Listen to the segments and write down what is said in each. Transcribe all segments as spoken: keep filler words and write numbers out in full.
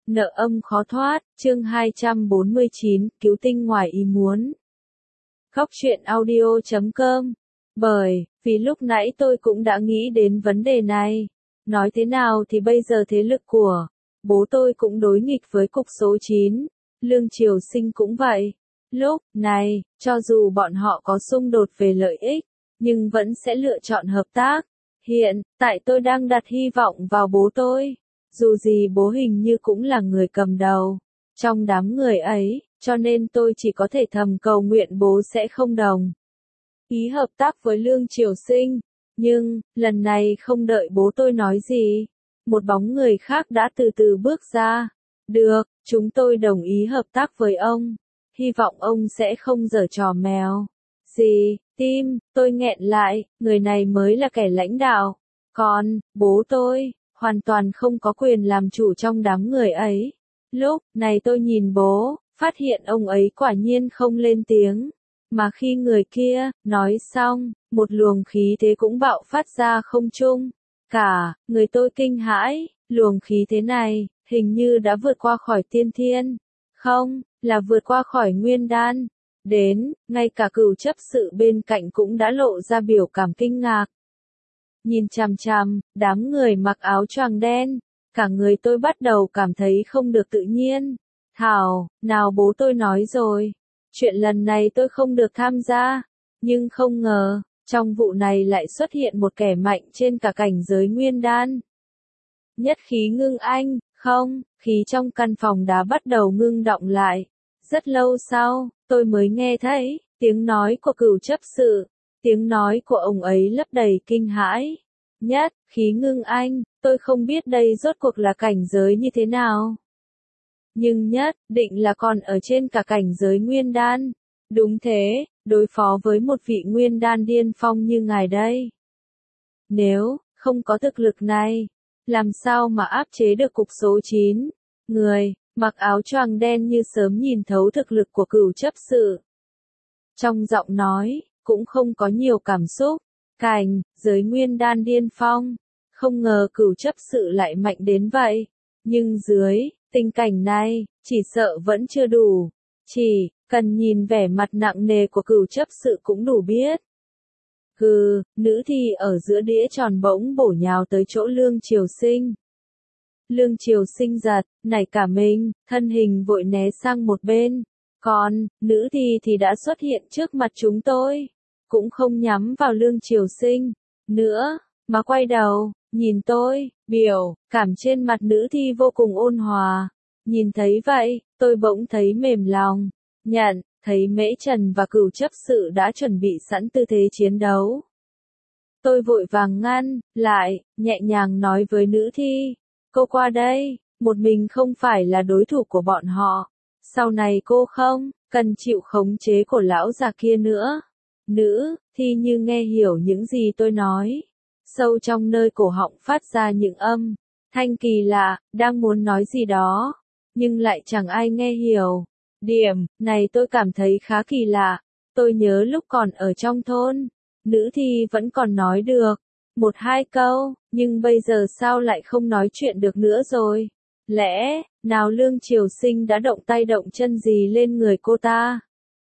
Nợ âm khó thoát, chương hai trăm bốn mươi chín, cứu tinh ngoài ý muốn. Góc truyện audio chấm com. Bởi, vì lúc nãy tôi cũng đã nghĩ đến vấn đề này. Nói thế nào thì bây giờ thế lực của bố tôi cũng đối nghịch với cục số chín. Lương Triều Sinh cũng vậy. Lúc này, cho dù bọn họ có xung đột về lợi ích, nhưng vẫn sẽ lựa chọn hợp tác. Hiện tại tôi đang đặt hy vọng vào bố tôi. Dù gì bố hình như cũng là người cầm đầu trong đám người ấy, cho nên tôi chỉ có thể thầm cầu nguyện bố sẽ không đồng ý hợp tác với Lương Triều Sinh. Nhưng, lần này không đợi bố tôi nói gì, một bóng người khác đã từ từ bước ra. Được, chúng tôi đồng ý hợp tác với ông. Hy vọng ông sẽ không giở trò mèo. Gì, tim, tôi nghẹn lại, người này mới là kẻ lãnh đạo. Còn, bố tôi hoàn toàn không có quyền làm chủ trong đám người ấy. Lúc này tôi nhìn bố, phát hiện ông ấy quả nhiên không lên tiếng. Mà khi người kia nói xong, một luồng khí thế cũng bạo phát ra không trung. Cả người tôi kinh hãi, luồng khí thế này, hình như đã vượt qua khỏi tiên thiên. Không, là vượt qua khỏi nguyên đan. Đến, ngay cả cửu chấp sự bên cạnh cũng đã lộ ra biểu cảm kinh ngạc. Nhìn chằm chằm, đám người mặc áo choàng đen, cả người tôi bắt đầu cảm thấy không được tự nhiên. Thảo, nào bố tôi nói rồi, chuyện lần này tôi không được tham gia, nhưng không ngờ, trong vụ này lại xuất hiện một kẻ mạnh trên cả cảnh giới nguyên đan. Nhất khí ngưng anh, không, khí trong căn phòng đã bắt đầu ngưng động lại. Rất lâu sau, tôi mới nghe thấy tiếng nói của cửu chấp sự. Tiếng nói của ông ấy lấp đầy kinh hãi. Nhất, khí ngưng anh, tôi không biết đây rốt cuộc là cảnh giới như thế nào. Nhưng nhất, định là còn ở trên cả cảnh giới nguyên đan. Đúng thế, đối phó với một vị nguyên đan điên phong như ngài đây. Nếu, không có thực lực này, làm sao mà áp chế được cục số chín? Người, mặc áo choàng đen như sớm nhìn thấu thực lực của cửu chấp sự. Trong giọng nói, cũng không có nhiều cảm xúc. Cảnh, giới nguyên đan điên phong. Không ngờ cửu chấp sự lại mạnh đến vậy. Nhưng dưới tình cảnh này, chỉ sợ vẫn chưa đủ. Chỉ cần nhìn vẻ mặt nặng nề của cửu chấp sự cũng đủ biết. Hừ, nữ thi ở giữa đĩa tròn bỗng bổ nhào tới chỗ Lương Triều Sinh. Lương Triều Sinh giật, nảy cả mình, thân hình vội né sang một bên. Còn, nữ thi thì đã xuất hiện trước mặt chúng tôi. Cũng không nhắm vào Lương Triều Sinh nữa, mà quay đầu, nhìn tôi, biểu cảm trên mặt nữ thi vô cùng ôn hòa. Nhìn thấy vậy, tôi bỗng thấy mềm lòng. Nhận, thấy Mễ Trần và cửu chấp sự đã chuẩn bị sẵn tư thế chiến đấu. Tôi vội vàng ngăn lại, nhẹ nhàng nói với nữ thi. Cô qua đây, một mình không phải là đối thủ của bọn họ. Sau này cô không cần chịu khống chế của lão già kia nữa. Nữ thi như nghe hiểu những gì tôi nói. Sâu trong nơi cổ họng phát ra những âm thanh kỳ lạ, đang muốn nói gì đó, nhưng lại chẳng ai nghe hiểu. Điểm này tôi cảm thấy khá kỳ lạ. Tôi nhớ lúc còn ở trong thôn, nữ thi vẫn còn nói được một hai câu, nhưng bây giờ sao lại không nói chuyện được nữa rồi? Lẽ nào Lương Triều Sinh đã động tay động chân gì lên người cô ta?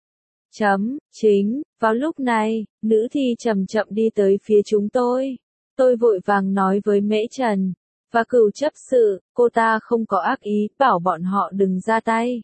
Chấm, chính, vào lúc này, nữ thi chậm chậm đi tới phía chúng tôi. Tôi vội vàng nói với Mễ Trần và cửu chấp sự, cô ta không có ác ý, bảo bọn họ đừng ra tay.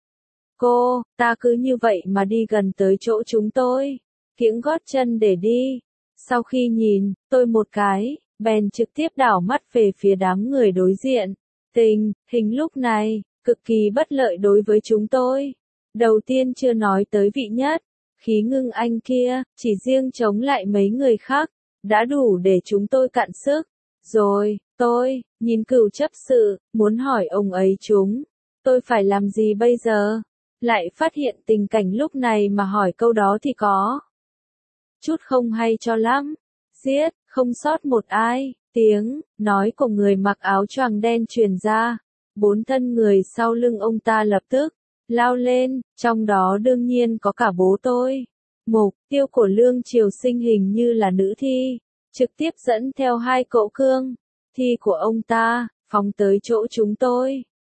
Cô, ta cứ như vậy mà đi gần tới chỗ chúng tôi, kiễng gót chân để đi. Sau khi nhìn, tôi một cái, bèn trực tiếp đảo mắt về phía đám người đối diện. Tình hình lúc này, cực kỳ bất lợi đối với chúng tôi. Đầu tiên chưa nói tới vị nhất, khí ngưng anh kia, chỉ riêng chống lại mấy người khác, đã đủ để chúng tôi cạn sức. Rồi, tôi, nhìn cửu chấp sự, muốn hỏi ông ấy chúng, tôi phải làm gì bây giờ? Lại phát hiện tình cảnh lúc này mà hỏi câu đó thì có chút không hay cho lắm. Giết, không sót một ai, tiếng nói của người mặc áo choàng đen truyền ra. Bốn thân người sau lưng ông ta lập tức lao lên, trong đó đương nhiên có cả bố tôi. Mục tiêu của Lương Triều Sinh hình như là nữ thi, trực tiếp dẫn theo hai cỗ cương thi của ông ta, phóng tới chỗ chúng tôi.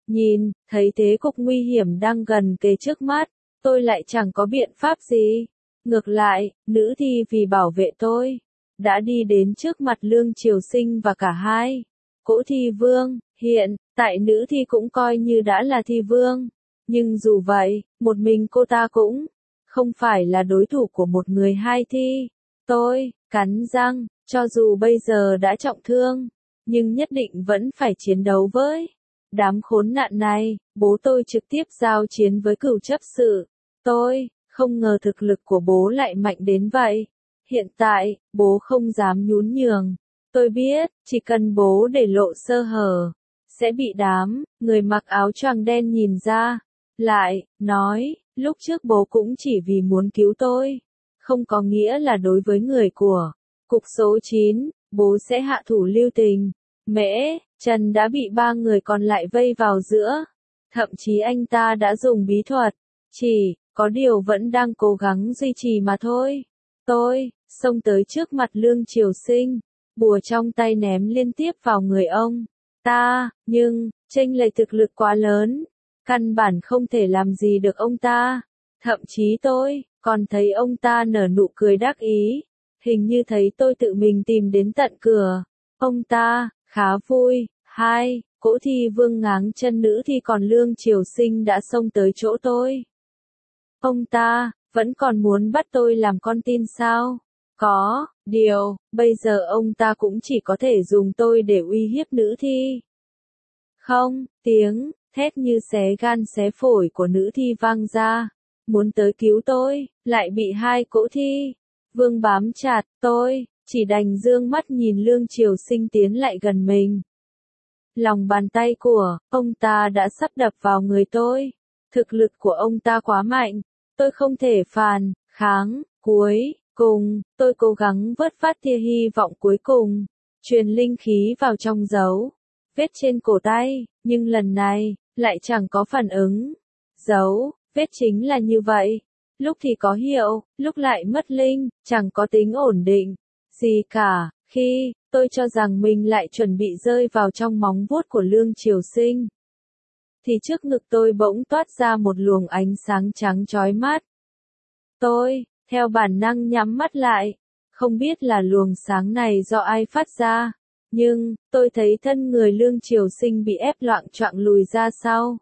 Nhìn, thấy thế cục nguy hiểm đang gần kề trước mắt, tôi lại chẳng có biện pháp gì. Ngược lại, nữ thi vì bảo vệ tôi, đã đi đến trước mặt Lương Triều Sinh và cả hai cỗ thi vương. Hiện tại nữ thi cũng coi như đã là thi vương, nhưng dù vậy, một mình cô ta cũng không phải là đối thủ của một người hai thi. Tôi cắn răng, cho dù bây giờ đã trọng thương, nhưng nhất định vẫn phải chiến đấu với đám khốn nạn này. Bố tôi trực tiếp giao chiến với cửu chấp sự. Tôi không ngờ thực lực của bố lại mạnh đến vậy. Hiện tại, bố không dám nhún nhường. Tôi biết, chỉ cần bố để lộ sơ hở, sẽ bị đám người mặc áo choàng đen nhìn ra. Lại nói, lúc trước bố cũng chỉ vì muốn cứu tôi, không có nghĩa là đối với người của cục số chín, bố sẽ hạ thủ lưu tình. Mễ Trần đã bị ba người còn lại vây vào giữa. Thậm chí anh ta đã dùng bí thuật, chỉ có điều vẫn đang cố gắng duy trì mà thôi. Tôi xông tới trước mặt Lương Triều Sinh, bùa trong tay ném liên tiếp vào người ông ta, nhưng chênh lệch thực lực quá lớn, căn bản không thể làm gì được ông ta. Thậm chí tôi còn thấy ông ta nở nụ cười đắc ý, hình như thấy tôi tự mình tìm đến tận cửa. Ông ta khá vui. Hai cỗ thi vương ngáng chân nữ thi còn Lương Triều Sinh đã xông tới chỗ tôi. Ông ta vẫn còn muốn bắt tôi làm con tin sao? Có điều, bây giờ ông ta cũng chỉ có thể dùng tôi để uy hiếp nữ thi. Không, tiếng thét như xé gan xé phổi của nữ thi vang ra, muốn tới cứu tôi, lại bị hai cỗ thi vương bám chặt. Tôi chỉ đành dương mắt nhìn Lương Triều Sinh tiến lại gần mình. Lòng bàn tay của ông ta đã sắp đập vào người tôi. Thực lực của ông ta quá mạnh, tôi không thể phản kháng. Cuối cùng, tôi cố gắng vớt phát tia hy vọng cuối cùng, truyền linh khí vào trong dấu vết trên cổ tay, nhưng lần này lại chẳng có phản ứng. Dấu vết chính là như vậy, lúc thì có hiệu, lúc lại mất linh, chẳng có tính ổn định gì cả. Khi tôi cho rằng mình lại chuẩn bị rơi vào trong móng vuốt của Lương Triều Sinh, thì trước ngực tôi bỗng toát ra một luồng ánh sáng trắng chói mắt. Tôi theo bản năng nhắm mắt lại, không biết là luồng sáng này do ai phát ra, nhưng tôi thấy thân người Lương Triều Sinh bị ép loạng choạng lùi ra sau.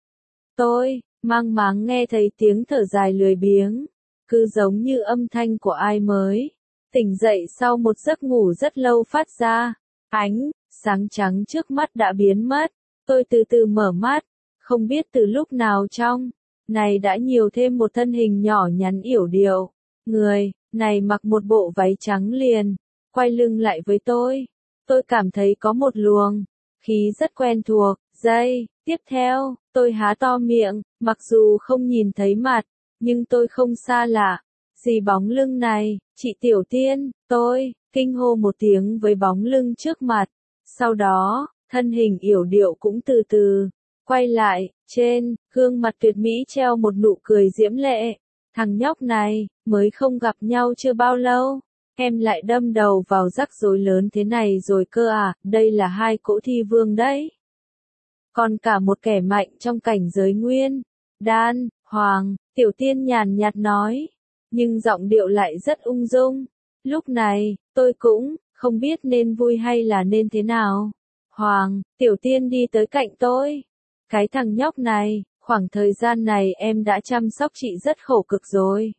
Tôi mang máng nghe thấy tiếng thở dài lười biếng, cứ giống như âm thanh của ai mới tỉnh dậy sau một giấc ngủ rất lâu phát ra. Ánh sáng trắng trước mắt đã biến mất, tôi từ từ mở mắt, không biết từ lúc nào trong này đã nhiều thêm một thân hình nhỏ nhắn yểu điệu. Người này mặc một bộ váy trắng liền, quay lưng lại với tôi. Tôi cảm thấy có một luồng khí rất quen thuộc. Giây tiếp theo, tôi há to miệng, mặc dù không nhìn thấy mặt, nhưng tôi không xa lạ gì bóng lưng này. Chị Tiểu Tiên, tôi kinh hô một tiếng với bóng lưng trước mặt. Sau đó, thân hình yểu điệu cũng từ từ quay lại, trên gương mặt tuyệt mỹ treo một nụ cười diễm lệ. Thằng nhóc này, mới không gặp nhau chưa bao lâu, em lại đâm đầu vào rắc rối lớn thế này rồi cơ à? Đây là hai cỗ thi vương đấy, còn cả một kẻ mạnh trong cảnh giới nguyên đan hoàng. Tiểu Tiên nhàn nhạt nói, nhưng giọng điệu lại rất ung dung. Lúc này, tôi cũng không biết nên vui hay là nên thế nào. Hoàng, Tiểu Tiên đi tới cạnh tôi. Cái thằng nhóc này, khoảng thời gian này em đã chăm sóc chị rất khổ cực rồi.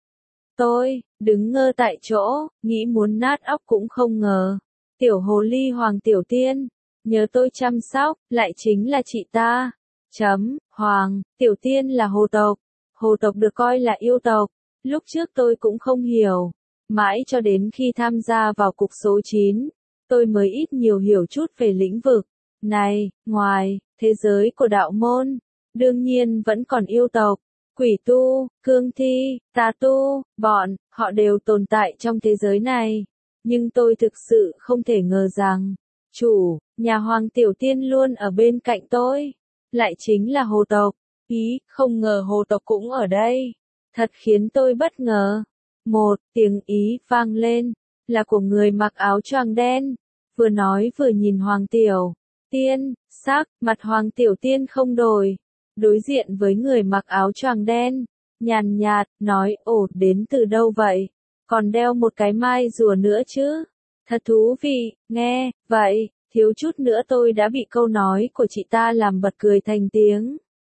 Tôi đứng ngơ tại chỗ, nghĩ muốn nát óc cũng không ngờ. Tiểu hồ ly Hoàng Tiểu Tiên nhớ tôi chăm sóc, lại chính là chị ta. Chấm, Hoàng Tiểu Tiên là hồ tộc. Hồ tộc được coi là yêu tộc. Lúc trước tôi cũng không hiểu, mãi cho đến khi tham gia vào cục số chín, tôi mới ít nhiều hiểu chút về lĩnh vực này. Ngoài thế giới của đạo môn, đương nhiên vẫn còn yêu tộc, quỷ tu, cương thi, tà tu, bọn họ đều tồn tại trong thế giới này. Nhưng tôi thực sự không thể ngờ rằng chủ nhà Hoàng Tiểu Tiên luôn ở bên cạnh tôi lại chính là hồ tộc. Ý, không ngờ hồ tộc cũng ở đây. Thật khiến tôi bất ngờ. Một tiếng ý vang lên, là của người mặc áo choàng đen, vừa nói vừa nhìn Hoàng Tiểu Tiên, sắc, mặt Hoàng Tiểu Tiên không đổi. Đối diện với người mặc áo choàng đen, nhàn nhạt, nói, ồ, đến từ đâu vậy? Còn đeo một cái mai rùa nữa chứ? Thật thú vị, nghe, vậy, thiếu chút nữa tôi đã bị câu nói của chị ta làm bật cười thành tiếng.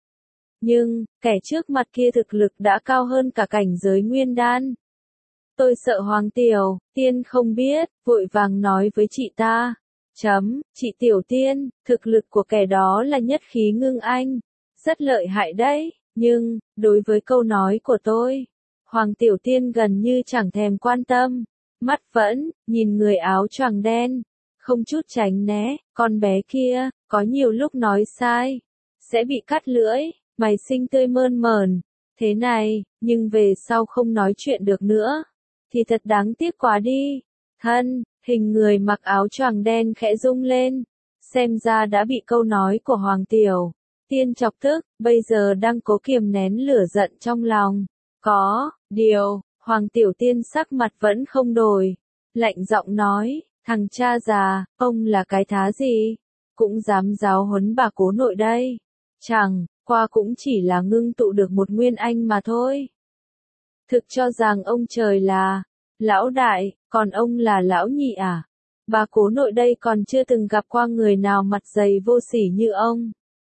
Nhưng, kẻ trước mặt kia thực lực đã cao hơn cả cảnh giới nguyên đan. Tôi sợ Hoàng Tiểu Tiên không biết, vội vàng nói với chị ta. Chấm, chị Tiểu Tiên, thực lực của kẻ đó là nhất khí ngưng anh. Rất lợi hại đấy, nhưng, đối với câu nói của tôi, Hoàng Tiểu Tiên gần như chẳng thèm quan tâm. Mắt vẫn, nhìn người áo choàng đen, không chút tránh né, con bé kia, có nhiều lúc nói sai, sẽ bị cắt lưỡi, mày xinh tươi mơn mởn, thế này, nhưng về sau không nói chuyện được nữa, thì thật đáng tiếc quá đi. Thân, hình người mặc áo choàng đen khẽ rung lên, xem ra đã bị câu nói của Hoàng Tiểu Tiên chọc tức, bây giờ đang cố kiềm nén lửa giận trong lòng. Có, điều, Hoàng Tiểu Tiên sắc mặt vẫn không đổi, lạnh giọng nói, thằng cha già, ông là cái thá gì? Cũng dám giáo huấn bà cố nội đây. Chẳng, qua cũng chỉ là ngưng tụ được một nguyên anh mà thôi. Thực cho rằng ông trời là lão đại, còn ông là lão nhị à? Bà cố nội đây còn chưa từng gặp qua người nào mặt dày vô sỉ như ông.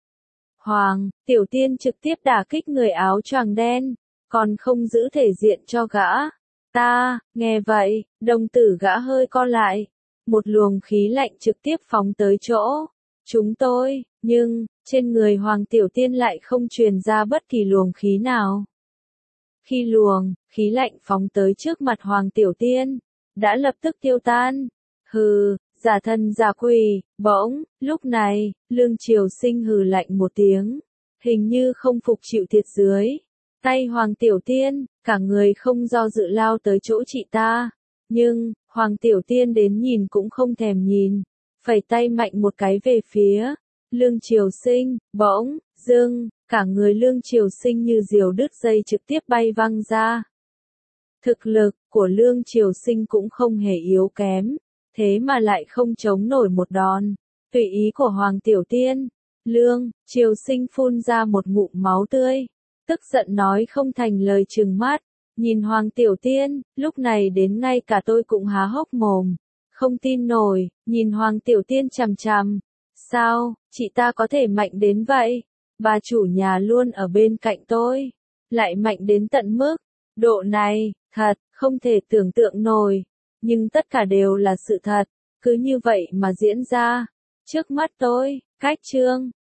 Hoàng Tiểu Tiên trực tiếp đả kích người áo choàng đen, còn không giữ thể diện cho gã. Ta, nghe vậy, đồng tử gã hơi co lại. Một luồng khí lạnh trực tiếp phóng tới chỗ chúng tôi, nhưng, trên người Hoàng Tiểu Tiên lại không truyền ra bất kỳ luồng khí nào. Khi luồng khí lạnh phóng tới trước mặt Hoàng Tiểu Tiên, đã lập tức tiêu tan. Hừ, giả thân giả quỷ, bỗng, lúc này, Lương Triều Sinh hừ lạnh một tiếng, hình như không phục chịu thiệt dưới tay Hoàng Tiểu Tiên, cả người không do dự lao tới chỗ chị ta. Nhưng, Hoàng Tiểu Tiên đến nhìn cũng không thèm nhìn, phẩy tay mạnh một cái về phía Lương Triều Sinh, bỗng, dưng, cả người Lương Triều Sinh như diều đứt dây trực tiếp bay văng ra. Thực lực của Lương Triều Sinh cũng không hề yếu kém, thế mà lại không chống nổi một đòn tùy ý của Hoàng Tiểu Tiên. Lương Triều Sinh phun ra một ngụm máu tươi, tức giận nói không thành lời, trừng mắt nhìn Hoàng Tiểu Tiên, lúc này đến ngay cả tôi cũng há hốc mồm, không tin nổi, nhìn Hoàng Tiểu Tiên chằm chằm. Sao, chị ta có thể mạnh đến vậy? Bà chủ nhà luôn ở bên cạnh tôi, lại mạnh đến tận mức độ này, thật, không thể tưởng tượng nổi. Nhưng tất cả đều là sự thật, cứ như vậy mà diễn ra. Trước mắt tôi, cách chương